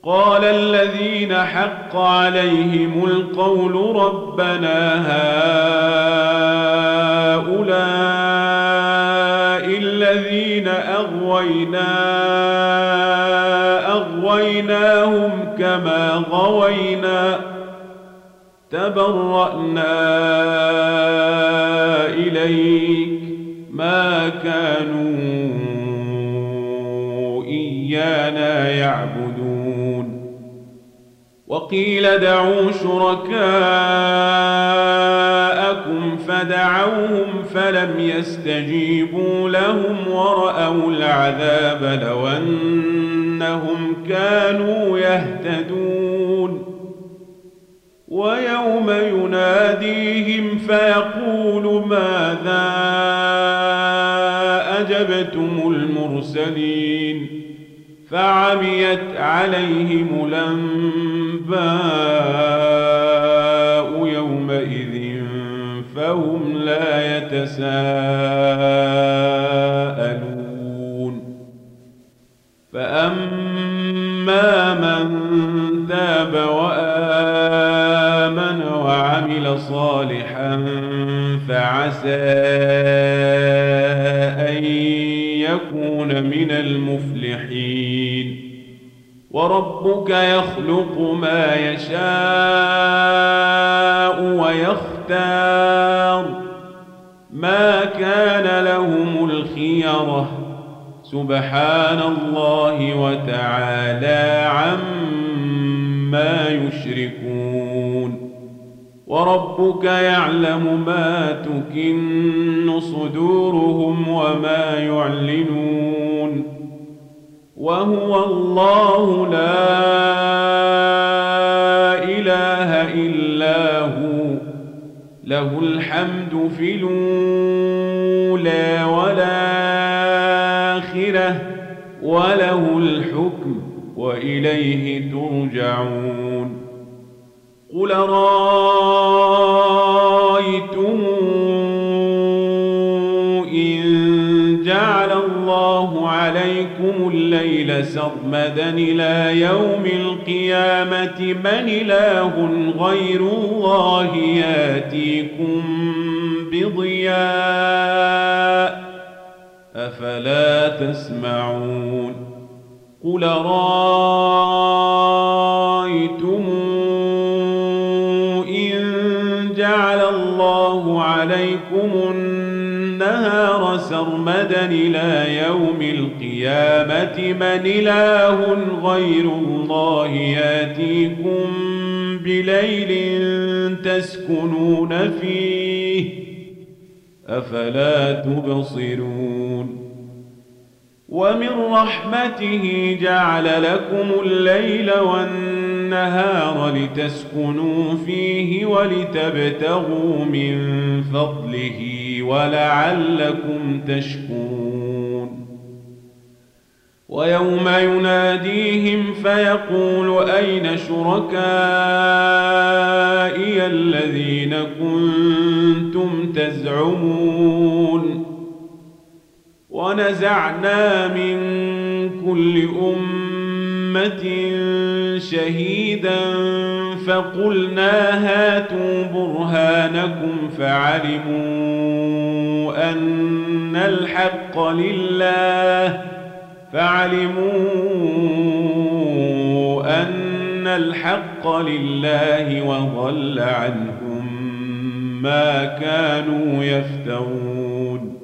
قال الذين حق عليهم القول ربنا هؤلاء الذين أغويناهم كما غوينا تبرأنا إليك ما كانوا إيانا يعبدون وقيل دعوا شركاءكم فدعوهم فلم يستجيبوا لهم ورأوا العذاب لو أنهم كانوا يهتدون ويوم يناديهم فيقول ماذا أجبتم المرسلين فعميت عليهم الأنباء يومئذ فهم لا يتساءلون فأما من تاب وآمن وعمل صالحا فعسى أن يكون من المفلحين وربك يخلق ما يشاء ويختار ما كان لهم الخيرة سبحان الله وتعالى عما يشركون وربك يعلم ما تكن صدورهم وما يعلنون وهو الله لا إله إلا هو له الحمد في الأولى والآخرة وله الحكم وإليه ترجعون قل رأيتم إن جعل الله عليكم الليل سرمدا إلى يوم القيامة من إله غير الله ياتيكم بضياء أفلا تسمعون قل رأيتم جعل الله عليكم النهار سرمدا إلى يوم القيامة من إله غير الله ياتيكم بليل تسكنون فيه أفلا تبصرون ومن رحمته جعل لكم الليل والنهار لتسكنوا فيه ولتبتغوا من فضله ولعلكم تشكرون ويوم يناديهم فيقول أين شركائي الذين كنتم تزعمون ونزعنا من كل أمة شهيدا فقلنا هاتوا برهانكم فعلموا أن الحق لله وضل عنهم ما كانوا يفترون